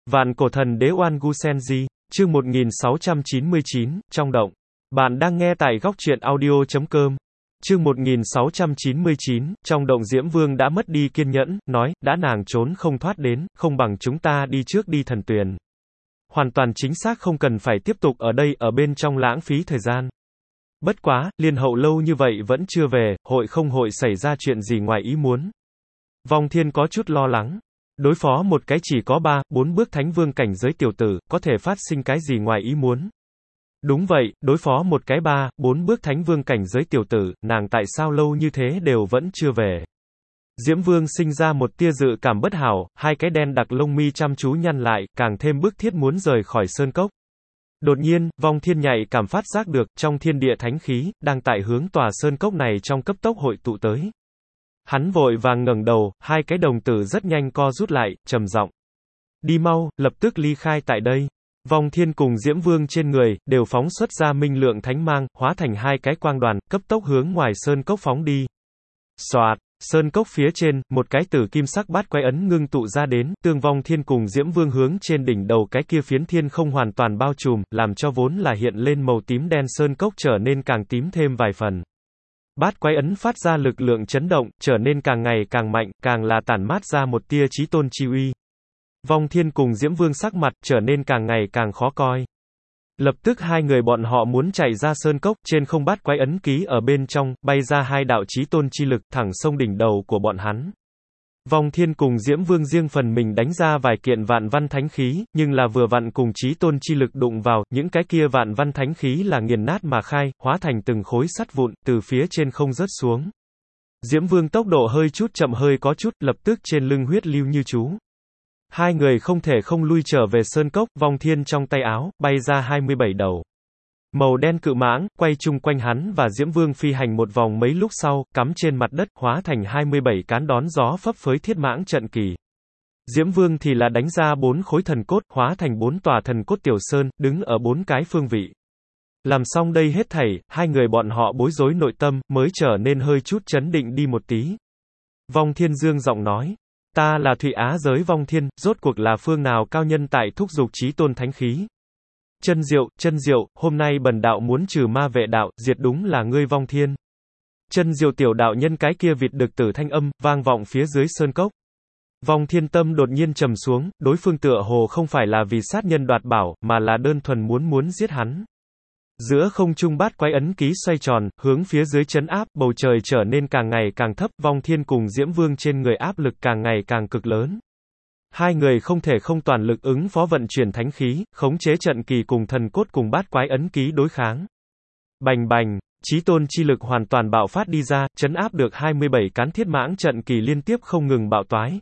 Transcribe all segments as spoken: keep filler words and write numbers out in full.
Vạn cổ thần đế Oan Gu Senji, chương một nghìn sáu trăm chín mươi chín, trong động. Bạn đang nghe tại góc truyện audio chấm com. Chương một nghìn sáu trăm chín mươi chín, trong động. Diễm Vương đã mất đi kiên nhẫn, nói, đã nàng trốn không thoát đến, không bằng chúng ta đi trước đi thần tuyền. Hoàn toàn chính xác, không cần phải tiếp tục ở đây, ở bên trong lãng phí thời gian. Bất quá, liên hậu lâu như vậy vẫn chưa về, hội không hội xảy ra chuyện gì ngoài ý muốn. Vong Thiên có chút lo lắng. Đối phó một cái chỉ có ba, bốn bước thánh vương cảnh giới tiểu tử, có thể phát sinh cái gì ngoài ý muốn. Đúng vậy, đối phó một cái ba, bốn bước thánh vương cảnh giới tiểu tử, nàng tại sao lâu như thế đều vẫn chưa về. Diễm Vương sinh ra một tia dự cảm bất hảo, hai cái đen đặc lông mi chăm chú nhăn lại, càng thêm bức thiết muốn rời khỏi sơn cốc. Đột nhiên, Vong Thiên nhạy cảm phát giác được, trong thiên địa thánh khí, đang tại hướng tòa sơn cốc này trong cấp tốc hội tụ tới. Hắn vội vàng ngẩng đầu, hai cái đồng tử rất nhanh co rút lại, trầm giọng. Đi mau, lập tức ly khai tại đây. Vong Thiên cùng Diễm Vương trên người, đều phóng xuất ra minh lượng thánh mang, hóa thành hai cái quang đoàn, cấp tốc hướng ngoài sơn cốc phóng đi. Xoạt, sơn cốc phía trên, một cái tử kim sắc bát quái ấn ngưng tụ ra đến, tương Vong Thiên cùng Diễm Vương hướng trên đỉnh đầu cái kia phiến thiên không hoàn toàn bao trùm, làm cho vốn là hiện lên màu tím đen sơn cốc trở nên càng tím thêm vài phần. Bát quái ấn phát ra lực lượng chấn động, trở nên càng ngày càng mạnh, càng là tản mát ra một tia chí tôn chi uy. Vong Thiên cùng Diễm Vương sắc mặt, trở nên càng ngày càng khó coi. Lập tức hai người bọn họ muốn chạy ra sơn cốc, trên không bát quái ấn ký ở bên trong, bay ra hai đạo chí tôn chi lực, thẳng sông đỉnh đầu của bọn hắn. Vong Thiên cùng Diễm Vương riêng phần mình đánh ra vài kiện vạn văn thánh khí, nhưng là vừa vặn cùng chí tôn chi lực đụng vào, những cái kia vạn văn thánh khí là nghiền nát mà khai, hóa thành từng khối sắt vụn, từ phía trên không rớt xuống. Diễm Vương tốc độ hơi chút chậm hơi có chút, lập tức trên lưng huyết lưu như chú. Hai người không thể không lui trở về sơn cốc, Vong Thiên trong tay áo, bay ra hai mươi bảy đầu. Màu đen cự mãng, quay chung quanh hắn và Diễm Vương phi hành một vòng mấy lúc sau, cắm trên mặt đất, hóa thành hai mươi bảy cán đón gió phấp phới thiết mãng trận kỳ. Diễm Vương thì là đánh ra bốn khối thần cốt, hóa thành bốn tòa thần cốt tiểu sơn, đứng ở bốn cái phương vị. Làm xong đây hết thảy, hai người bọn họ bối rối nội tâm, mới trở nên hơi chút chấn định đi một tí. Vong Thiên dương giọng nói. Ta là Thụy Á giới Vong Thiên, rốt cuộc là phương nào cao nhân tại thúc dục chí tôn thánh khí. Chân Diệu, Chân Diệu, hôm nay bần đạo muốn trừ ma vệ đạo, diệt đúng là ngươi Vong Thiên. Chân Diệu tiểu đạo nhân cái kia vịt đực tử thanh âm, vang vọng phía dưới sơn cốc. Vong Thiên tâm đột nhiên trầm xuống, đối phương tựa hồ không phải là vì sát nhân đoạt bảo, mà là đơn thuần muốn muốn giết hắn. Giữa không trung bát quái ấn ký xoay tròn, hướng phía dưới chấn áp, bầu trời trở nên càng ngày càng thấp, Vong Thiên cùng Diễm Vương trên người áp lực càng ngày càng cực lớn. Hai người không thể không toàn lực ứng phó vận chuyển thánh khí, khống chế trận kỳ cùng thần cốt cùng bát quái ấn ký đối kháng. Bành bành, chí tôn chi lực hoàn toàn bạo phát đi ra, chấn áp được hai mươi bảy cán thiết mãng trận kỳ liên tiếp không ngừng bạo toái.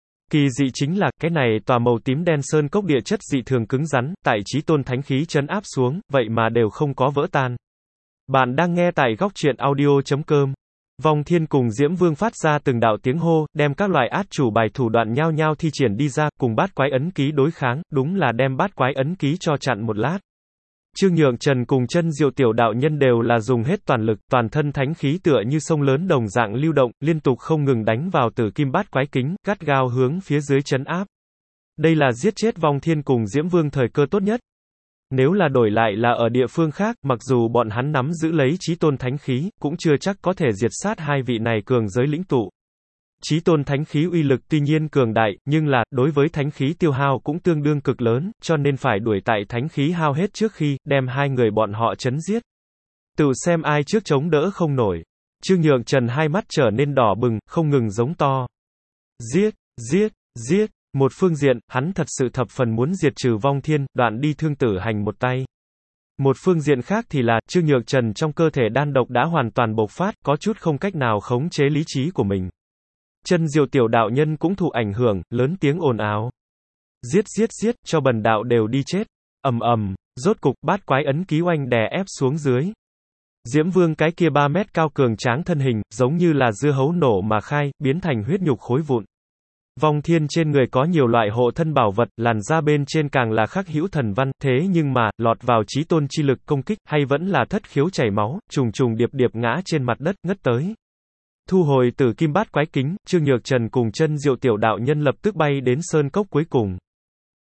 Kỳ dị chính là, cái này tòa màu tím đen sơn cốc địa chất dị thường cứng rắn, tại chí tôn thánh khí chấn áp xuống, vậy mà đều không có vỡ tan. Bạn đang nghe tại góc truyện audio chấm com. Vong Thiên cùng Diễm Vương phát ra từng đạo tiếng hô, đem các loại át chủ bài thủ đoạn nhao nhao thi triển đi ra, cùng bát quái ấn ký đối kháng, đúng là đem bát quái ấn ký cho chặn một lát. Trương Nhượng Trần cùng Chân Diệu tiểu đạo nhân đều là dùng hết toàn lực, toàn thân thánh khí tựa như sông lớn đồng dạng lưu động, liên tục không ngừng đánh vào tử kim bát quái kính, gắt gao hướng phía dưới chấn áp. Đây là giết chết Vong Thiên cùng Diễm Vương thời cơ tốt nhất. Nếu là đổi lại là ở địa phương khác, mặc dù bọn hắn nắm giữ lấy chí tôn thánh khí, cũng chưa chắc có thể diệt sát hai vị này cường giới lĩnh tụ. Chí tôn thánh khí uy lực tuy nhiên cường đại, nhưng là, đối với thánh khí tiêu hao cũng tương đương cực lớn, cho nên phải đuổi tại thánh khí hao hết trước khi, đem hai người bọn họ chấn giết. Tự xem ai trước chống đỡ không nổi. Trương Nhượng Trần hai mắt trở nên đỏ bừng, không ngừng giống to. Giết, giết, giết. Một phương diện, hắn thật sự thập phần muốn diệt trừ Vong Thiên, đoạn đi Thương Tử Hành một tay. Một phương diện khác thì là, Trương Nhượng Trần trong cơ thể đan độc đã hoàn toàn bộc phát, có chút không cách nào khống chế lý trí của mình. Chân Diệu tiểu đạo nhân cũng thụ ảnh hưởng, lớn tiếng ồn ào. Giết giết giết, cho bần đạo đều đi chết. Ầm ầm, rốt cục bát quái ấn ký oanh đè ép xuống dưới. Diễm Vương cái kia ba mét cao cường tráng thân hình, giống như là dưa hấu nổ mà khai, biến thành huyết nhục khối vụn. Vong Thiên trên người có nhiều loại hộ thân bảo vật, làn da bên trên càng là khắc hữu thần văn, thế nhưng mà, lọt vào chí tôn chi lực công kích, hay vẫn là thất khiếu chảy máu, trùng trùng điệp điệp ngã trên mặt đất, ngất tới. Thu hồi tử kim bát quái kính, Trương Nhược Trần cùng Chân Diệu tiểu đạo nhân lập tức bay đến sơn cốc cuối cùng.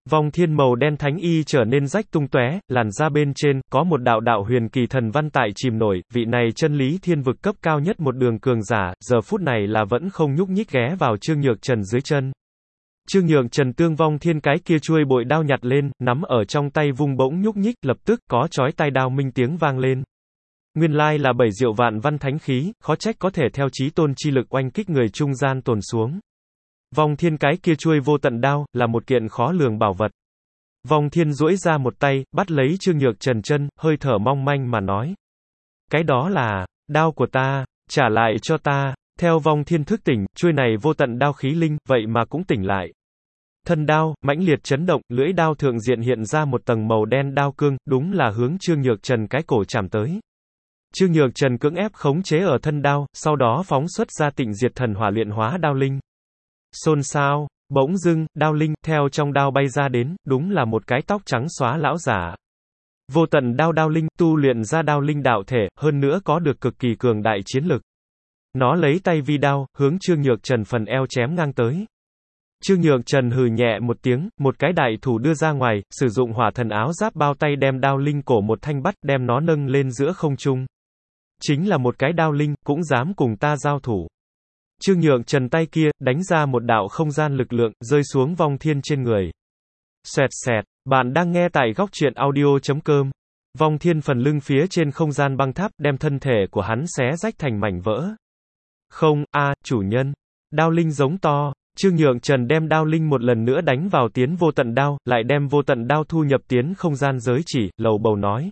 Vòng thiên màu đen thánh y trở nên rách tung tóe, làn da bên trên, có một đạo đạo huyền kỳ thần văn tại chìm nổi, vị này chân lý thiên vực cấp cao nhất một đường cường giả, giờ phút này là vẫn không nhúc nhích ghé vào Trương Nhược Trần dưới chân. Trương Nhược Trần tương vong thiên cái kia chuôi bội đao nhặt lên, nắm ở trong tay vung bỗng nhúc nhích, lập tức, có chói tai đao minh tiếng vang lên. Nguyên lai là bảy diệu vạn văn thánh khí, khó trách có thể theo chí tôn chi lực oanh kích người trung gian tồn xuống. Vong thiên cái kia chuôi vô tận đao, là một kiện khó lường bảo vật. Vong thiên duỗi ra một tay, bắt lấy Trương Nhược Trần chân, hơi thở mong manh mà nói. Cái đó là, đao của ta, trả lại cho ta. Theo vong thiên thức tỉnh, chuôi này vô tận đao khí linh, vậy mà cũng tỉnh lại. Thân đao, mãnh liệt chấn động, lưỡi đao thượng diện hiện ra một tầng màu đen đao cương, đúng là hướng Trương Nhược Trần cái cổ chạm tới. Trương Nhược Trần cưỡng ép khống chế ở thân đao, sau đó phóng xuất ra tịnh diệt thần hỏa luyện hóa đao linh. Xôn xao, bỗng dưng, đao linh, theo trong đao bay ra đến, đúng là một cái tóc trắng xóa lão giả. Vô tận đao đao linh, tu luyện ra đao linh đạo thể, hơn nữa có được cực kỳ cường đại chiến lực. Nó lấy tay vi đao, hướng Trương Nhược Trần phần eo chém ngang tới. Trương Nhược Trần hừ nhẹ một tiếng, một cái đại thủ đưa ra ngoài, sử dụng hỏa thần áo giáp bao tay đem đao linh cổ một thanh bắt, đem nó nâng lên giữa không trung. Chính là một cái đao linh, cũng dám cùng ta giao thủ. Trương Nhược Trần tay kia, đánh ra một đạo không gian lực lượng, rơi xuống vong thiên trên người. Xoẹt xẹt, bạn đang nghe tại góc truyện audio chấm com. Vong thiên phần lưng phía trên không gian băng tháp, đem thân thể của hắn xé rách thành mảnh vỡ. Không, a à, chủ nhân. Đao linh giống to. Trương Nhược Trần đem đao linh một lần nữa đánh vào tiến vô tận đao, lại đem vô tận đao thu nhập tiến không gian giới chỉ, lầu bầu nói.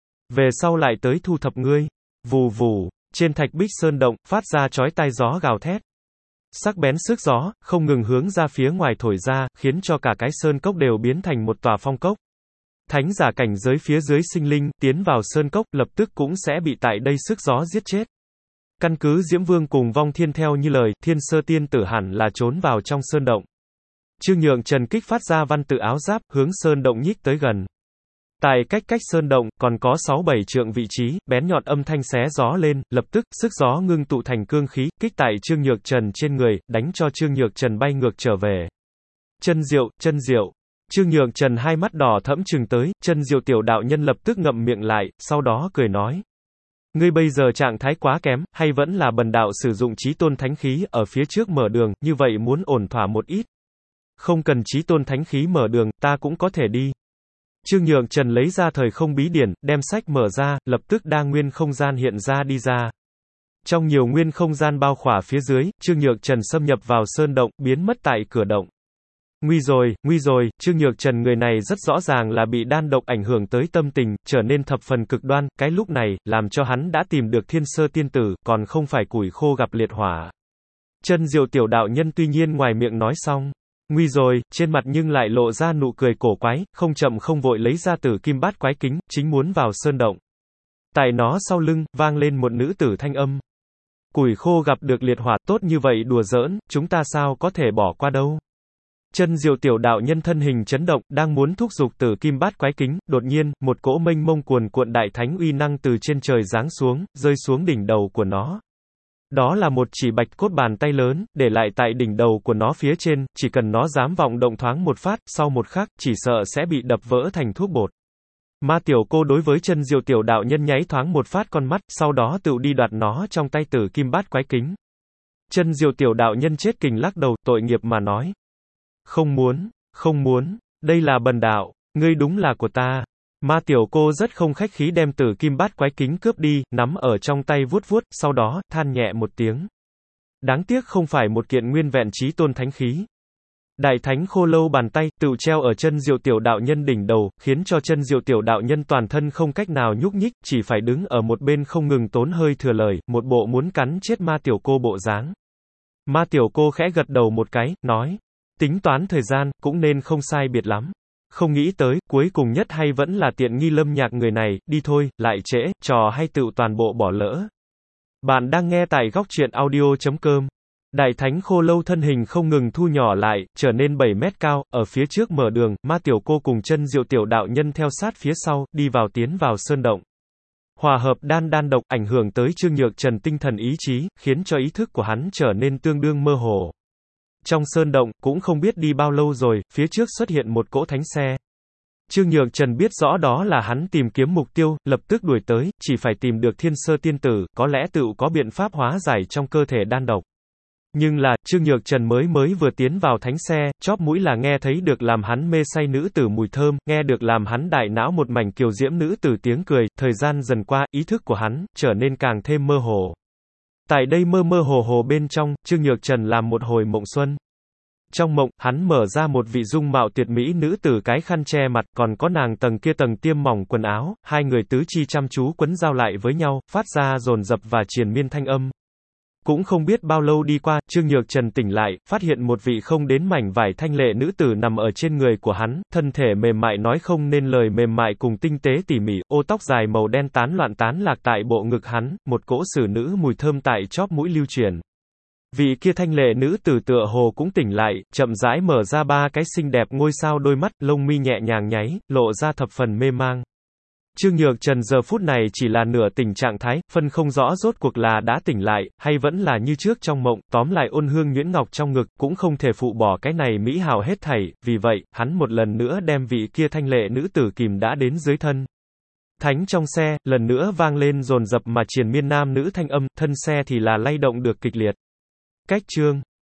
Về sau lại tới thu thập ngươi. Vù vù, trên thạch bích sơn động, phát ra chói tai gió gào thét. Sắc bén sức gió, không ngừng hướng ra phía ngoài thổi ra, khiến cho cả cái sơn cốc đều biến thành một tòa phong cốc. Thánh giả cảnh giới phía dưới sinh linh, tiến vào sơn cốc, lập tức cũng sẽ bị tại đây sức gió giết chết. Căn cứ Diễm Vương cùng Vong Thiên theo như lời, Thiên Sơ Tiên Tử hẳn là trốn vào trong sơn động. Trương Nhược Trần kích phát ra văn tự áo giáp, hướng sơn động nhích tới gần. Tại cách cách sơn động, còn có sáu bảy trượng vị trí, bén nhọn âm thanh xé gió lên, lập tức, sức gió ngưng tụ thành cương khí, kích tại Trương Nhược Trần trên người, đánh cho Trương Nhược Trần bay ngược trở về. Chân diệu, chân diệu. Trương Nhược Trần hai mắt đỏ thẫm trừng tới, chân diệu tiểu đạo nhân lập tức ngậm miệng lại, sau đó cười nói. Ngươi bây giờ trạng thái quá kém, hay vẫn là bần đạo sử dụng chí tôn thánh khí, ở phía trước mở đường, như vậy muốn ổn thỏa một ít. Không cần chí tôn thánh khí mở đường, ta cũng có thể đi. Trương Nhược Trần lấy ra thời không bí điển, đem sách mở ra, lập tức đa nguyên không gian hiện ra đi ra. Trong nhiều nguyên không gian bao khỏa phía dưới, Trương Nhược Trần xâm nhập vào sơn động, biến mất tại cửa động. Nguy rồi, nguy rồi, Trương Nhược Trần người này rất rõ ràng là bị đan độc ảnh hưởng tới tâm tình, trở nên thập phần cực đoan, cái lúc này, làm cho hắn đã tìm được Thiên Sơ Tiên Tử, còn không phải củi khô gặp liệt hỏa. Chân diệu tiểu đạo nhân tuy nhiên ngoài miệng nói xong. Nguy rồi, trên mặt nhưng lại lộ ra nụ cười cổ quái, không chậm không vội lấy ra tử kim bát quái kính, chính muốn vào sơn động. Tại nó sau lưng, vang lên một nữ tử thanh âm. Củi khô gặp được liệt hỏa, tốt như vậy đùa giỡn, chúng ta sao có thể bỏ qua đâu. Chân diệu tiểu đạo nhân thân hình chấn động, đang muốn thúc giục tử kim bát quái kính, đột nhiên, một cỗ mênh mông cuồn cuộn đại thánh uy năng từ trên trời giáng xuống, rơi xuống đỉnh đầu của nó. Đó là một chỉ bạch cốt bàn tay lớn, để lại tại đỉnh đầu của nó phía trên, chỉ cần nó dám vọng động thoáng một phát, sau một khắc, chỉ sợ sẽ bị đập vỡ thành thuốc bột. Ma tiểu cô đối với chân diệu tiểu đạo nhân nháy thoáng một phát con mắt, sau đó tự đi đoạt nó trong tay tử kim bát quái kính. Chân diệu tiểu đạo nhân chết kình lắc đầu, tội nghiệp mà nói. Không muốn, không muốn, đây là bần đạo, ngươi đúng là của ta. Ma tiểu cô rất không khách khí đem tử kim bát quái kính cướp đi, nắm ở trong tay vuốt vuốt, sau đó, than nhẹ một tiếng. Đáng tiếc không phải một kiện nguyên vẹn chí tôn thánh khí. Đại thánh khô lâu bàn tay, tự treo ở chân diệu tiểu đạo nhân đỉnh đầu, khiến cho chân diệu tiểu đạo nhân toàn thân không cách nào nhúc nhích, chỉ phải đứng ở một bên không ngừng tốn hơi thừa lời, một bộ muốn cắn chết ma tiểu cô bộ dáng. Ma tiểu cô khẽ gật đầu một cái, nói. Tính toán thời gian, cũng nên không sai biệt lắm. Không nghĩ tới, cuối cùng nhất hay vẫn là tiện nghi Lâm Nhạc người này, đi thôi, lại trễ, trò hay tự toàn bộ bỏ lỡ. Bạn đang nghe tại góc truyện audio chấm com. Đại thánh khô lâu thân hình không ngừng thu nhỏ lại, trở nên bảy mét cao, ở phía trước mở đường, ma tiểu cô cùng chân diệu tiểu đạo nhân theo sát phía sau, đi vào tiến vào sơn động. Hòa hợp đan đan độc, ảnh hưởng tới Trương Nhược Trần tinh thần ý chí, khiến cho ý thức của hắn trở nên tương đương mơ hồ. Trong sơn động, cũng không biết đi bao lâu rồi, phía trước xuất hiện một cỗ thánh xe. Trương Nhược Trần biết rõ đó là hắn tìm kiếm mục tiêu, lập tức đuổi tới, chỉ phải tìm được Thiên Sơ Tiên Tử, có lẽ tựu có biện pháp hóa giải trong cơ thể đan độc. Nhưng là, Trương Nhược Trần mới mới vừa tiến vào thánh xe, chóp mũi là nghe thấy được làm hắn mê say nữ tử mùi thơm, nghe được làm hắn đại não một mảnh kiều diễm nữ tử tiếng cười, thời gian dần qua, ý thức của hắn, trở nên càng thêm mơ hồ. Tại đây mơ mơ hồ hồ bên trong, Trương Nhược Trần làm một hồi mộng xuân. Trong mộng, hắn mở ra một vị dung mạo tuyệt mỹ nữ tử cái khăn che mặt, còn có nàng tầng kia tầng tiêm mỏng quần áo, hai người tứ chi chăm chú quấn giao lại với nhau, phát ra dồn dập và triền miên thanh âm. Cũng không biết bao lâu đi qua, Trương Nhược Trần tỉnh lại, phát hiện một vị không đến mảnh vải thanh lệ nữ tử nằm ở trên người của hắn, thân thể mềm mại nói không nên lời mềm mại cùng tinh tế tỉ mỉ, ô tóc dài màu đen tán loạn tán lạc tại bộ ngực hắn, một cỗ xử nữ mùi thơm tại chóp mũi lưu truyền. Vị kia thanh lệ nữ tử tựa hồ cũng tỉnh lại, chậm rãi mở ra ba cái xinh đẹp ngôi sao đôi mắt, lông mi nhẹ nhàng nháy, lộ ra thập phần mê mang. Trương Nhược Trần giờ phút này chỉ là nửa tỉnh trạng thái, phân không rõ rốt cuộc là đã tỉnh lại, hay vẫn là như trước trong mộng, tóm lại ôn hương nhuyễn ngọc trong ngực, cũng không thể phụ bỏ cái này mỹ hào hết thảy, vì vậy, hắn một lần nữa đem vị kia thanh lệ nữ tử kìm đã đến dưới thân. Thánh trong xe, lần nữa vang lên dồn dập mà triền miên nam nữ thanh âm, thân xe thì là lay động được kịch liệt. Cách chương